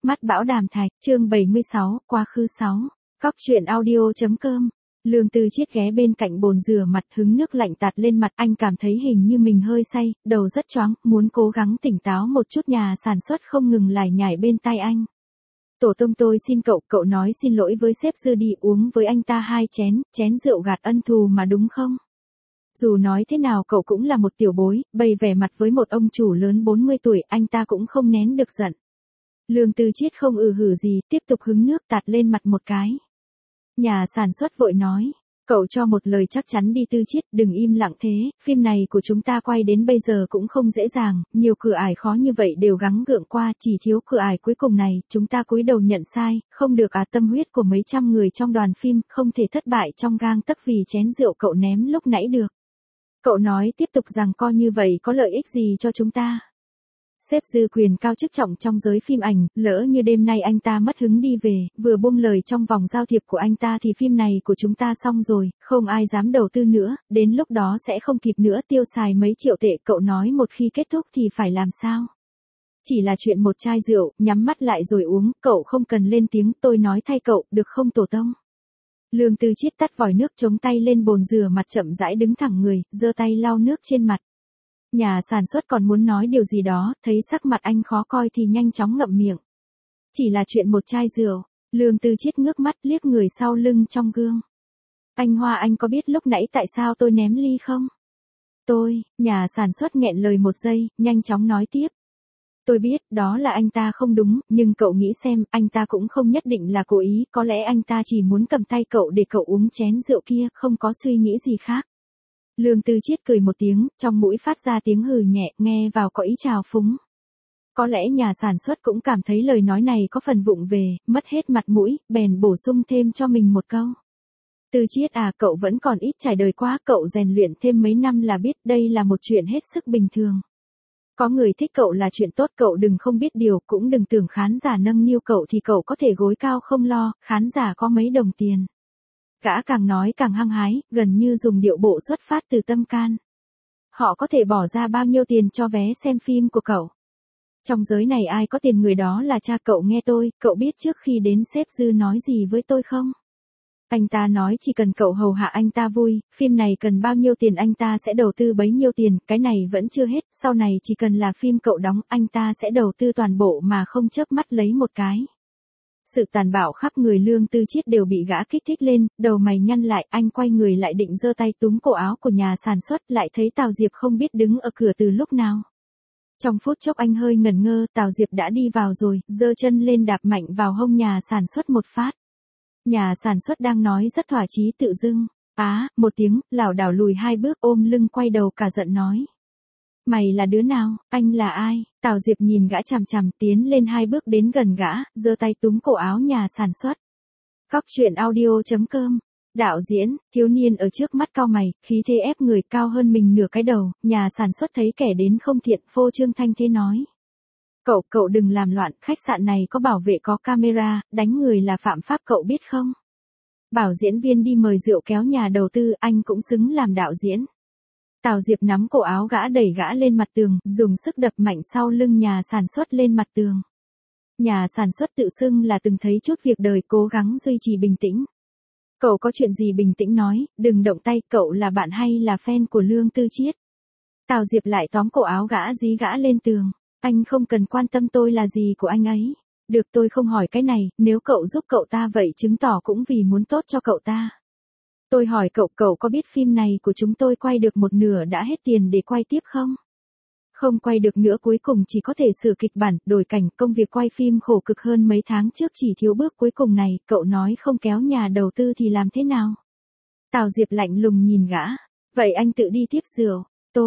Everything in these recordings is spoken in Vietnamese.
Mắt bão đàm thạch, chương 76, quá khứ 6. Cóc truyện audio.com. Lương Tư Chiết ghé bên cạnh bồn rửa mặt, hứng nước lạnh tạt lên mặt, anh cảm thấy hình như mình hơi say, đầu rất choáng, muốn cố gắng tỉnh táo một chút. Nhà sản xuất không ngừng lải nhải bên tai anh. Tổ tông tôi xin cậu, cậu nói xin lỗi với sếp Dư đi, uống với anh ta 2 chén rượu gạt ân thù mà đúng không? Dù nói thế nào cậu cũng là một tiểu bối, bày vẻ mặt với một ông chủ lớn 40 tuổi, anh ta cũng không nén được giận. Lương Tư Chiết không hử gì, tiếp tục hứng nước tạt lên mặt một cái. Nhà sản xuất vội nói, cậu cho một lời chắc chắn đi Tư Chiết, đừng im lặng thế, phim này của chúng ta quay đến bây giờ cũng không dễ dàng, nhiều cửa ải khó như vậy đều gắng gượng qua, chỉ thiếu cửa ải cuối cùng này, chúng ta cúi đầu nhận sai, không được tâm huyết của mấy trăm người trong đoàn phim, không thể thất bại trong gang tấc vì chén rượu cậu ném lúc nãy được. Cậu nói tiếp tục rằng co như vậy có lợi ích gì cho chúng ta? Sếp Dư quyền cao chức trọng trong giới phim ảnh, lỡ như đêm nay anh ta mất hứng đi về, vừa buông lời trong vòng giao thiệp của anh ta thì phim này của chúng ta xong rồi, không ai dám đầu tư nữa, đến lúc đó sẽ không kịp nữa tiêu xài mấy triệu tệ. Cậu nói một khi kết thúc thì phải làm sao? Chỉ là chuyện một chai rượu, nhắm mắt lại rồi uống, cậu không cần lên tiếng, tôi nói thay cậu, được không tổ tông? Lương Tư Chiết tắt vòi nước, chống tay lên bồn rửa mặt, chậm rãi đứng thẳng người, giơ tay lau nước trên mặt. Nhà sản xuất còn muốn nói điều gì đó, thấy sắc mặt anh khó coi thì nhanh chóng ngậm miệng. Chỉ là chuyện một chai rượu. Lương Tư Chiết ngước mắt liếc người sau lưng trong gương. Anh Hoa, anh có biết lúc nãy tại sao tôi ném ly không? Nhà sản xuất nghẹn lời một giây, nhanh chóng nói tiếp. Tôi biết, đó là anh ta không đúng, nhưng cậu nghĩ xem, anh ta cũng không nhất định là cố ý, có lẽ anh ta chỉ muốn cầm tay cậu để cậu uống chén rượu kia, không có suy nghĩ gì khác. Lương Tư Chiết cười một tiếng, trong mũi phát ra tiếng hừ nhẹ, nghe vào có ý trào phúng. Có lẽ nhà sản xuất cũng cảm thấy lời nói này có phần vụng về, mất hết mặt mũi, bèn bổ sung thêm cho mình một câu. Tư Chiết à, cậu vẫn còn ít trải đời quá, cậu rèn luyện thêm mấy năm là biết đây là một chuyện hết sức bình thường. Có người thích cậu là chuyện tốt, cậu đừng không biết điều, cũng đừng tưởng khán giả nâng niu cậu thì cậu có thể gối cao không lo, khán giả có mấy đồng tiền. Gã càng nói càng hăng hái, gần như dùng điệu bộ xuất phát từ tâm can. Họ có thể bỏ ra bao nhiêu tiền cho vé xem phim của cậu? Trong giới này ai có tiền người đó là cha cậu. Nghe tôi, cậu biết trước khi đến sếp Dư nói gì với tôi không? Anh ta nói chỉ cần cậu hầu hạ anh ta vui, phim này cần bao nhiêu tiền anh ta sẽ đầu tư bấy nhiêu tiền, cái này vẫn chưa hết, sau này chỉ cần là phim cậu đóng, anh ta sẽ đầu tư toàn bộ mà không chớp mắt lấy một cái. Sự tàn bạo khắp người Lương Tư Chiết đều bị gã kích thích lên, đầu mày nhăn lại, anh quay người lại định giơ tay túm cổ áo của nhà sản xuất, lại thấy Tào Diệp không biết đứng ở cửa từ lúc nào. Trong phút chốc anh hơi ngẩn ngơ, Tào Diệp đã đi vào rồi, giơ chân lên đạp mạnh vào hông nhà sản xuất một phát. Nhà sản xuất đang nói rất thỏa chí tự dưng, một tiếng, lảo đảo lùi 2 bước, ôm lưng quay đầu cả giận nói. Mày là đứa nào, anh là ai? Tào Diệp nhìn gã chằm chằm, tiến lên 2 bước đến gần gã, giơ tay túm cổ áo nhà sản xuất. Cóc truyện audio.com. Đạo diễn, thiếu niên ở trước mắt cau mày, khí thế ép người, cao hơn mình nửa cái đầu, nhà sản xuất thấy kẻ đến không thiện, phô trương thanh thế nói. Cậu đừng làm loạn, khách sạn này có bảo vệ có camera, đánh người là phạm pháp cậu biết không? Bảo diễn viên đi mời rượu kéo nhà đầu tư, anh cũng xứng làm đạo diễn. Tào Diệp nắm cổ áo gã đẩy gã lên mặt tường, dùng sức đập mạnh sau lưng nhà sản xuất lên mặt tường. Nhà sản xuất tự xưng là từng thấy chút việc đời, cố gắng duy trì bình tĩnh. Cậu có chuyện gì bình tĩnh nói, đừng động tay, cậu là bạn hay là fan của Lương Tư Chiết? Tào Diệp lại tóm cổ áo gã dí gã lên tường. Anh không cần quan tâm tôi là gì của anh ấy. Được, tôi không hỏi cái này, nếu cậu giúp cậu ta vậy chứng tỏ cũng vì muốn tốt cho cậu ta. Tôi hỏi cậu có biết phim này của chúng tôi quay được một nửa đã hết tiền để quay tiếp không? Không quay được nữa, cuối cùng chỉ có thể sửa kịch bản, đổi cảnh, công việc quay phim khổ cực hơn mấy tháng trước, chỉ thiếu bước cuối cùng này, cậu nói không kéo nhà đầu tư thì làm thế nào? Tào Diệp lạnh lùng nhìn gã. Vậy anh tự đi tiếp rượu.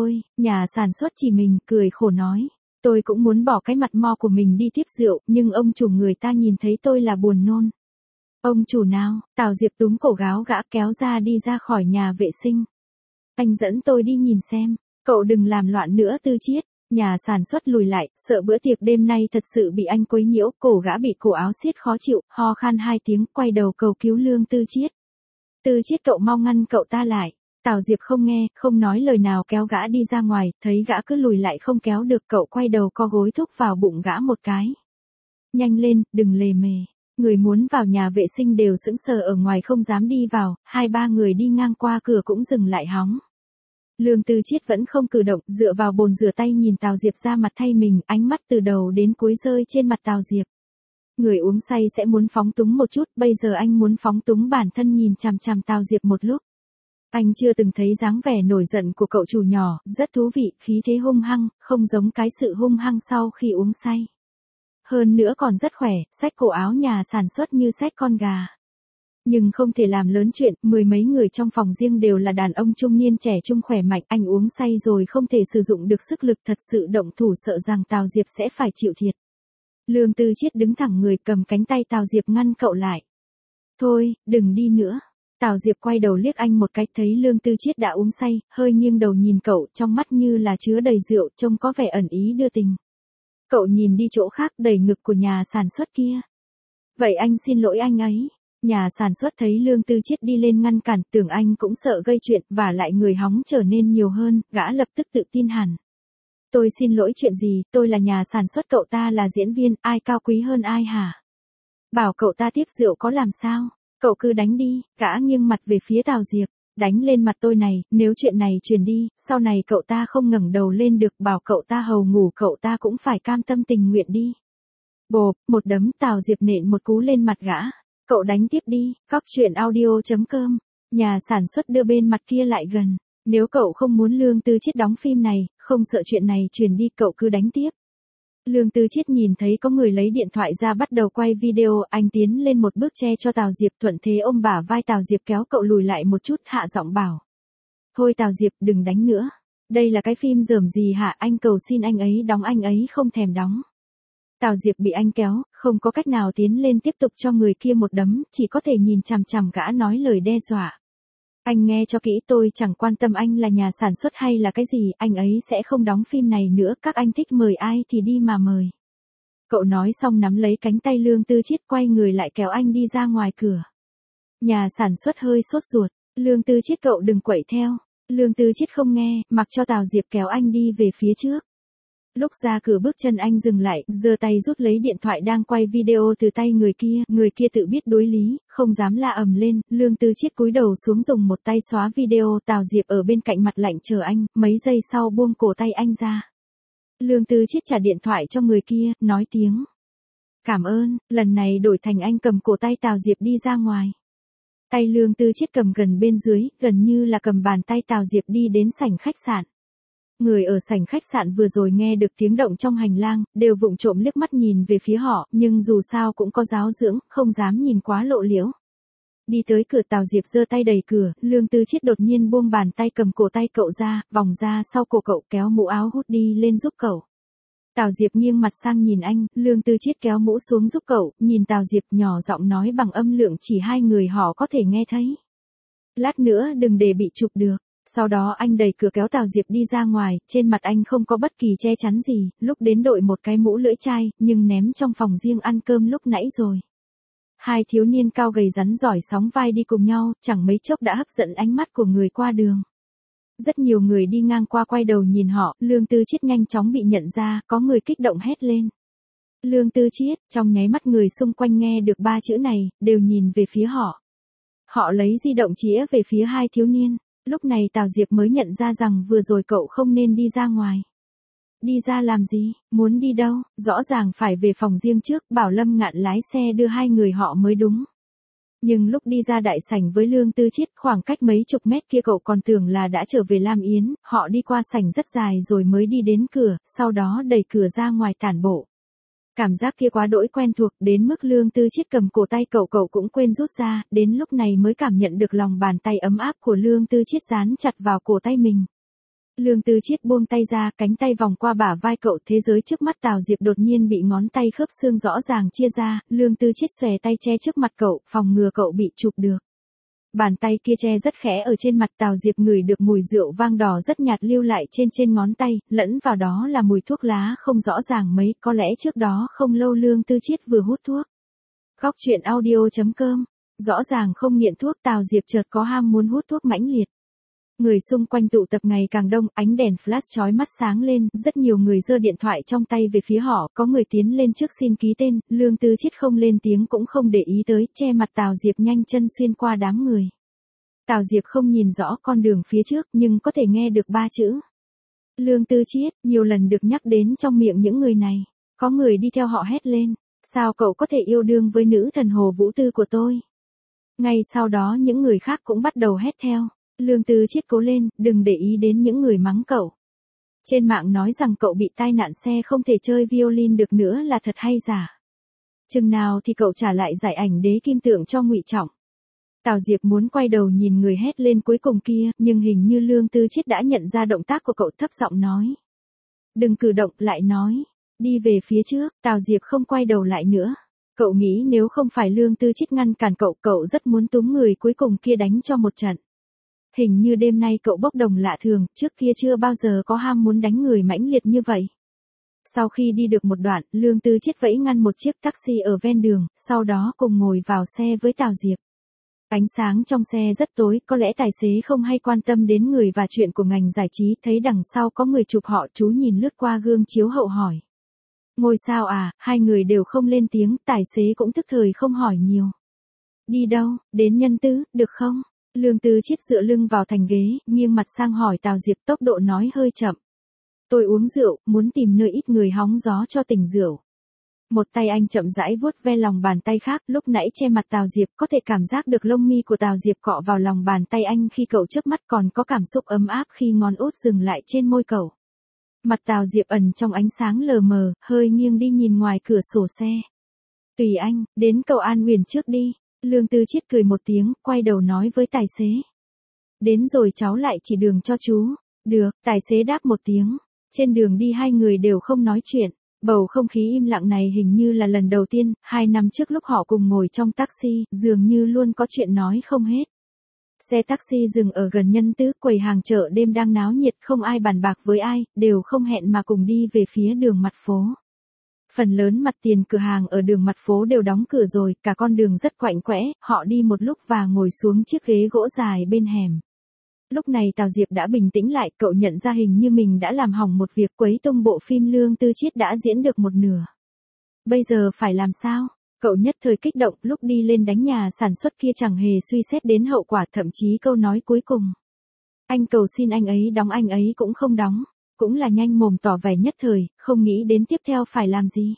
Nhà sản xuất chỉ mình, cười khổ nói. Tôi cũng muốn bỏ cái mặt mo của mình đi tiếp rượu, nhưng ông chủ người ta nhìn thấy tôi là buồn nôn. Ông chủ nào? Tào Diệp túm cổ gáo gã kéo ra đi ra khỏi nhà vệ sinh. Anh dẫn tôi đi nhìn xem, cậu đừng làm loạn nữa Tư Chiết. Nhà sản xuất lùi lại, sợ bữa tiệc đêm nay thật sự bị anh quấy nhiễu, cổ gã bị cổ áo siết khó chịu, ho khan 2 tiếng, quay đầu cầu cứu Lương Tư Chiết. Tư Chiết cậu mau ngăn cậu ta lại. Tào Diệp không nghe, không nói lời nào kéo gã đi ra ngoài, thấy gã cứ lùi lại không kéo được, cậu quay đầu co gối thúc vào bụng gã một cái. nhanh lên, đừng lề mề. Người muốn vào nhà vệ sinh đều sững sờ ở ngoài không dám đi vào, 2-3 người đi ngang qua cửa cũng dừng lại hóng. Lương Tư Chiết vẫn không cử động, dựa vào bồn rửa tay nhìn Tào Diệp ra mặt thay mình, ánh mắt từ đầu đến cuối rơi trên mặt Tào Diệp. Người uống say sẽ muốn phóng túng một chút, bây giờ anh muốn phóng túng bản thân nhìn chằm chằm Tào Diệp một lúc. Anh chưa từng thấy dáng vẻ nổi giận của cậu chủ nhỏ, rất thú vị, khí thế hung hăng, không giống cái sự hung hăng sau khi uống say. Hơn nữa còn rất khỏe, xách cổ áo nhà sản xuất như xách con gà. Nhưng không thể làm lớn chuyện, 10 mấy người trong phòng riêng đều là đàn ông trung niên trẻ trung khỏe mạnh, anh uống say rồi không thể sử dụng được sức lực thật sự động thủ sợ rằng Tào Diệp sẽ phải chịu thiệt. Lương Tư Chiết đứng thẳng người cầm cánh tay Tào Diệp ngăn cậu lại. Thôi, đừng đi nữa. Tào Diệp quay đầu liếc anh một cái thấy Lương Tư Chiết đã uống say, hơi nghiêng đầu nhìn cậu trong mắt như là chứa đầy rượu trông có vẻ ẩn ý đưa tình. Cậu nhìn đi chỗ khác đẩy ngực của nhà sản xuất kia. Vậy anh xin lỗi anh ấy. Nhà sản xuất thấy Lương Tư Chiết đi lên ngăn cản, tưởng anh cũng sợ gây chuyện, và lại người hóng trở nên nhiều hơn, gã lập tức tự tin hẳn. Tôi xin lỗi chuyện gì, tôi là nhà sản xuất, cậu ta là diễn viên, ai cao quý hơn ai hả? Bảo cậu ta tiếp rượu có làm sao? Cậu cứ đánh đi, gã nghiêng mặt về phía Tào Diệp. Đánh lên mặt tôi này, nếu chuyện này truyền đi, sau này cậu ta không ngẩng đầu lên được, bảo cậu ta hầu ngủ cậu ta cũng phải cam tâm tình nguyện đi. Bộp, một đấm Tào Diệp nện một cú lên mặt gã. Cậu đánh tiếp đi, cóc truyện audio.com. Nhà sản xuất đưa bên mặt kia lại gần. Nếu cậu không muốn Lương Tư Chiết đóng phim này, không sợ chuyện này truyền đi, cậu cứ đánh tiếp. Lương Tư Chiết nhìn thấy có người lấy điện thoại ra bắt đầu quay video, anh tiến lên một bước che cho Tào Diệp, thuận thế ôm bả vai Tào Diệp kéo cậu lùi lại một chút, hạ giọng bảo. Thôi Tào Diệp, đừng đánh nữa. Đây là cái phim rườm gì hả, anh cầu xin anh ấy đóng, anh ấy không thèm đóng. Tào Diệp bị anh kéo, không có cách nào tiến lên tiếp tục cho người kia một đấm, chỉ có thể nhìn chằm chằm gã nói lời đe dọa. Anh nghe cho kỹ, tôi chẳng quan tâm anh là nhà sản xuất hay là cái gì, anh ấy sẽ không đóng phim này nữa, các anh thích mời ai thì đi mà mời. Cậu nói xong nắm lấy cánh tay Lương Tư Chiết quay người lại kéo anh đi ra ngoài cửa. Nhà sản xuất hơi sốt ruột, Lương Tư Chiết cậu đừng quậy theo. Lương Tư Chiết không nghe, mặc cho Tào Diệp kéo anh đi về phía trước. Lúc ra cửa bước chân anh dừng lại, giơ tay rút lấy điện thoại đang quay video từ tay người kia tự biết đối lý, không dám la ầm lên, Lương Tư Chiết cúi đầu xuống dùng một tay xóa video, Tào Diệp ở bên cạnh mặt lạnh chờ anh, mấy giây sau buông cổ tay anh ra. Lương Tư Chiết trả điện thoại cho người kia, nói tiếng cảm ơn, lần này đổi thành anh cầm cổ tay Tào Diệp đi ra ngoài. Tay Lương Tư Chiết cầm gần bên dưới, gần như là cầm bàn tay Tào Diệp đi đến sảnh khách sạn. Người ở sảnh khách sạn vừa rồi nghe được tiếng động trong hành lang, đều vụng trộm liếc mắt nhìn về phía họ, nhưng dù sao cũng có giáo dưỡng, không dám nhìn quá lộ liễu. Đi tới cửa, Tào Diệp giơ tay đẩy cửa, Lương Tư Chiết đột nhiên buông bàn tay cầm cổ tay cậu ra, vòng ra sau cổ cậu, kéo mũ áo hút đi lên giúp cậu. Tào Diệp nghiêng mặt sang nhìn anh, Lương Tư Chiết kéo mũ xuống giúp cậu, nhìn Tào Diệp nhỏ giọng nói bằng âm lượng chỉ hai người họ có thể nghe thấy. Lát nữa đừng để bị chụp được. Sau đó anh đẩy cửa kéo Tào Diệp đi ra ngoài, trên mặt anh không có bất kỳ che chắn gì, lúc đến đội một cái mũ lưỡi chai, nhưng ném trong phòng riêng ăn cơm lúc nãy rồi. Hai thiếu niên cao gầy rắn giỏi sóng vai đi cùng nhau, chẳng mấy chốc đã hấp dẫn ánh mắt của người qua đường. Rất nhiều người đi ngang qua quay đầu nhìn họ, Lương Tư Chiết nhanh chóng bị nhận ra, có người kích động hét lên. Lương Tư Chiết, trong nháy mắt người xung quanh nghe được ba chữ này, đều nhìn về phía họ. Họ lấy di động chĩa về phía hai thiếu niên. Lúc này Tào Diệp mới nhận ra rằng vừa rồi cậu không nên đi ra ngoài. Đi ra làm gì, muốn đi đâu, rõ ràng phải về phòng riêng trước, bảo Lâm Ngạn lái xe đưa hai người họ mới đúng. Nhưng lúc đi ra đại sảnh với Lương Tư Chiết, khoảng cách mấy chục mét kia cậu còn tưởng là đã trở về Lam Yến, họ đi qua sảnh rất dài rồi mới đi đến cửa, sau đó đẩy cửa ra ngoài tản bộ. Cảm giác kia quá đỗi quen thuộc, đến mức Lương Tư Chiết cầm cổ tay cậu cũng quên rút ra, đến lúc này mới cảm nhận được lòng bàn tay ấm áp của Lương Tư Chiết dán chặt vào cổ tay mình. Lương Tư Chiết buông tay ra, cánh tay vòng qua bả vai cậu, thế giới trước mắt Tào Diệp đột nhiên bị ngón tay khớp xương rõ ràng chia ra, Lương Tư Chiết xòe tay che trước mặt cậu, phòng ngừa cậu bị chụp được. Bàn tay kia che rất khẽ ở trên mặt, Tào Diệp ngửi được mùi rượu vang đỏ rất nhạt lưu lại trên ngón tay, lẫn vào đó là mùi thuốc lá không rõ ràng mấy, có lẽ trước đó không lâu Lương Tư Chiết vừa hút thuốc. Góc truyện audio.com, rõ ràng không nghiện thuốc, Tào Diệp chợt có ham muốn hút thuốc mãnh liệt. Người xung quanh tụ tập ngày càng đông, ánh đèn flash chói mắt sáng lên, rất nhiều người giơ điện thoại trong tay về phía họ, có người tiến lên trước xin ký tên, Lương Tư Chiết không lên tiếng cũng không để ý tới, che mặt Tào Diệp nhanh chân xuyên qua đám người. Tào Diệp không nhìn rõ con đường phía trước nhưng có thể nghe được 3 chữ. Lương Tư Chiết, nhiều lần được nhắc đến trong miệng những người này. Có người đi theo họ hét lên, sao cậu có thể yêu đương với nữ thần Hồ Vũ Tư của tôi? Ngay sau đó những người khác cũng bắt đầu hét theo. Lương Tư Chiết cố lên, đừng để ý đến những người mắng cậu. Trên mạng nói rằng cậu bị tai nạn xe không thể chơi violin được nữa là thật hay giả? Chừng nào thì cậu trả lại giải ảnh đế kim tượng cho Ngụy Trọng? Tào Diệp muốn quay đầu nhìn người hét lên cuối cùng kia, nhưng hình như Lương Tư Chiết đã nhận ra động tác của cậu, thấp giọng nói. Đừng cử động, lại nói. Đi về phía trước, Tào Diệp không quay đầu lại nữa. Cậu nghĩ nếu không phải Lương Tư Chiết ngăn cản cậu, cậu rất muốn túm người cuối cùng kia đánh cho một trận. Hình như đêm nay cậu bốc đồng lạ thường, trước kia chưa bao giờ có ham muốn đánh người mãnh liệt như vậy. Sau khi đi được một đoạn, Lương Tư Chiết vẫy ngăn một chiếc taxi ở ven đường, sau đó cùng ngồi vào xe với Tào Diệp. Ánh sáng trong xe rất tối, có lẽ tài xế không hay quan tâm đến người và chuyện của ngành giải trí, thấy đằng sau có người chụp họ, chú nhìn lướt qua gương chiếu hậu hỏi. Ngôi sao à? Hai người đều không lên tiếng, tài xế cũng tức thời không hỏi nhiều. Đi đâu? Đến Nhân Tứ, được không? Lương Tư Chiết dựa lưng vào thành ghế, nghiêng mặt sang hỏi Tào Diệp, tốc độ nói hơi chậm. Tôi uống rượu, muốn tìm nơi ít người hóng gió cho tỉnh rượu. Một tay anh chậm rãi vuốt ve lòng bàn tay khác, lúc nãy che mặt Tào Diệp, có thể cảm giác được lông mi của Tào Diệp cọ vào lòng bàn tay anh khi cậu chớp mắt, còn có cảm xúc ấm áp khi ngón út dừng lại trên môi cậu. Mặt Tào Diệp ẩn trong ánh sáng lờ mờ, hơi nghiêng đi nhìn ngoài cửa sổ xe. Tùy anh, đến cầu An Huyền trước đi. Lương Tư Chiết cười một tiếng, quay đầu nói với tài xế. Đến rồi cháu lại chỉ đường cho chú. Được, tài xế đáp một tiếng. Trên đường đi hai người đều không nói chuyện. Bầu không khí im lặng này hình như là lần đầu tiên, 2 năm trước lúc họ cùng ngồi trong taxi, dường như luôn có chuyện nói không hết. Xe taxi dừng ở gần Nhân Tứ, quầy hàng chợ đêm đang náo nhiệt, không ai bàn bạc với ai, đều không hẹn mà cùng đi về phía đường mặt phố. Phần lớn mặt tiền cửa hàng ở đường mặt phố đều đóng cửa rồi, cả con đường rất quạnh quẽ, họ đi một lúc và ngồi xuống chiếc ghế gỗ dài bên hẻm. Lúc này Tào Diệp đã bình tĩnh lại, cậu nhận ra hình như mình đã làm hỏng một việc, quấy tung bộ phim Lương Tư Chiết đã diễn được một nửa. Bây giờ phải làm sao? Cậu nhất thời kích động, lúc đi lên đánh nhà sản xuất kia chẳng hề suy xét đến hậu quả, thậm chí câu nói cuối cùng. Anh cầu xin anh ấy đóng, anh ấy cũng không đóng. Cũng là nhanh mồm tỏ vẻ nhất thời, không nghĩ đến tiếp theo phải làm gì.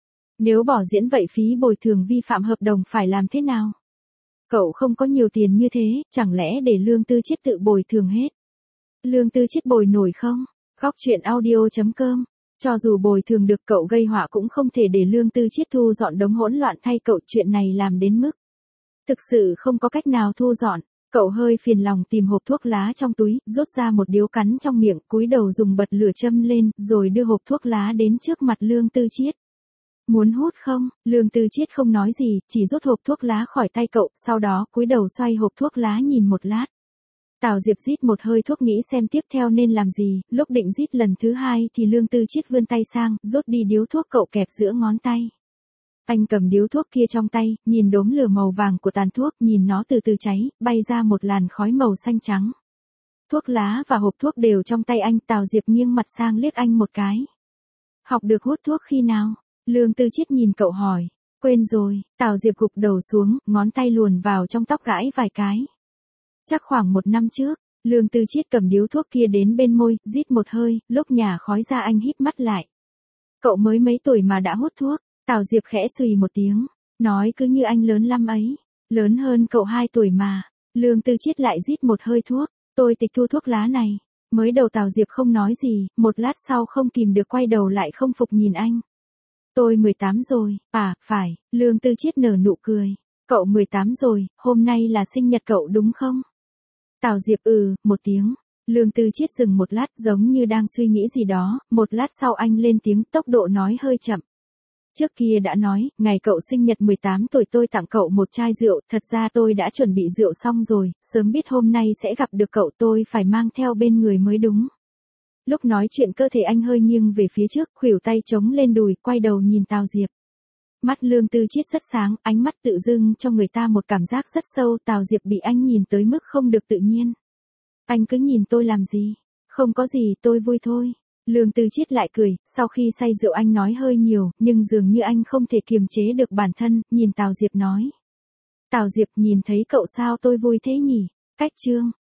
Nếu bỏ diễn vậy phí bồi thường vi phạm hợp đồng phải làm thế nào? Cậu không có nhiều tiền như thế, chẳng lẽ để Lương Tư Chiết tự bồi thường hết? Lương Tư Chiết bồi nổi không? Góc truyện audio.com. Cho dù bồi thường được, cậu gây họa cũng không thể để Lương Tư Chiết thu dọn đống hỗn loạn thay cậu, chuyện này làm đến mức thực sự không có cách nào thu dọn. Cậu hơi phiền lòng tìm hộp thuốc lá trong túi, rút ra một điếu cắn trong miệng, cúi đầu dùng bật lửa châm lên, rồi đưa hộp thuốc lá đến trước mặt Lương Tư Chiết. Muốn hút không? Lương Tư Chiết không nói gì, chỉ rút hộp thuốc lá khỏi tay cậu, sau đó cúi đầu xoay hộp thuốc lá nhìn một lát. Tào Diệp rít một hơi thuốc nghĩ xem tiếp theo nên làm gì, lúc định rít lần thứ hai thì Lương Tư Chiết vươn tay sang, rút đi điếu thuốc cậu kẹp giữa ngón tay. Anh cầm điếu thuốc kia trong tay, nhìn đốm lửa màu vàng của tàn thuốc, nhìn nó từ từ cháy, bay ra một làn khói màu xanh trắng. Thuốc lá và hộp thuốc đều trong tay anh, Tào Diệp nghiêng mặt sang liếc anh một cái. Học được hút thuốc khi nào? Lương Tư Chiết nhìn cậu hỏi. Quên rồi, Tào Diệp gục đầu xuống, ngón tay luồn vào trong tóc gãi vài cái. Chắc khoảng 1 năm trước, Lương Tư Chiết cầm điếu thuốc kia đến bên môi, rít một hơi, lúc nhả khói ra anh híp mắt lại. Cậu mới mấy tuổi mà đã hút thuốc? Tào Diệp khẽ xùy một tiếng, nói cứ như anh lớn lắm ấy, lớn hơn cậu 2 tuổi mà. Lương Tư Chiết lại rít một hơi thuốc, tôi tịch thu thuốc lá này. Mới đầu Tào Diệp không nói gì, một lát sau không kìm được quay đầu lại không phục nhìn anh. Tôi 18 rồi, à, phải, Lương Tư Chiết nở nụ cười. Cậu 18 rồi, hôm nay là sinh nhật cậu đúng không? Tào Diệp một tiếng. Lương Tư Chiết dừng một lát giống như đang suy nghĩ gì đó, một lát sau anh lên tiếng, tốc độ nói hơi chậm. Trước kia đã nói, ngày cậu sinh nhật 18 tuổi tôi tặng cậu một chai rượu, thật ra tôi đã chuẩn bị rượu xong rồi, sớm biết hôm nay sẽ gặp được cậu tôi phải mang theo bên người mới đúng. Lúc nói chuyện cơ thể anh hơi nghiêng về phía trước, khuỷu tay chống lên đùi, quay đầu nhìn Tào Diệp. Mắt Lương Tư Chiết rất sáng, ánh mắt tự dưng cho người ta một cảm giác rất sâu, Tào Diệp bị anh nhìn tới mức không được tự nhiên. Anh cứ nhìn tôi làm gì? Không có gì, tôi vui thôi. Lương Tư Chiết lại cười, sau khi say rượu anh nói hơi nhiều, nhưng dường như anh không thể kiềm chế được bản thân, nhìn Tào Diệp nói. Tào Diệp nhìn thấy cậu sao tôi vui thế nhỉ? Cách chương.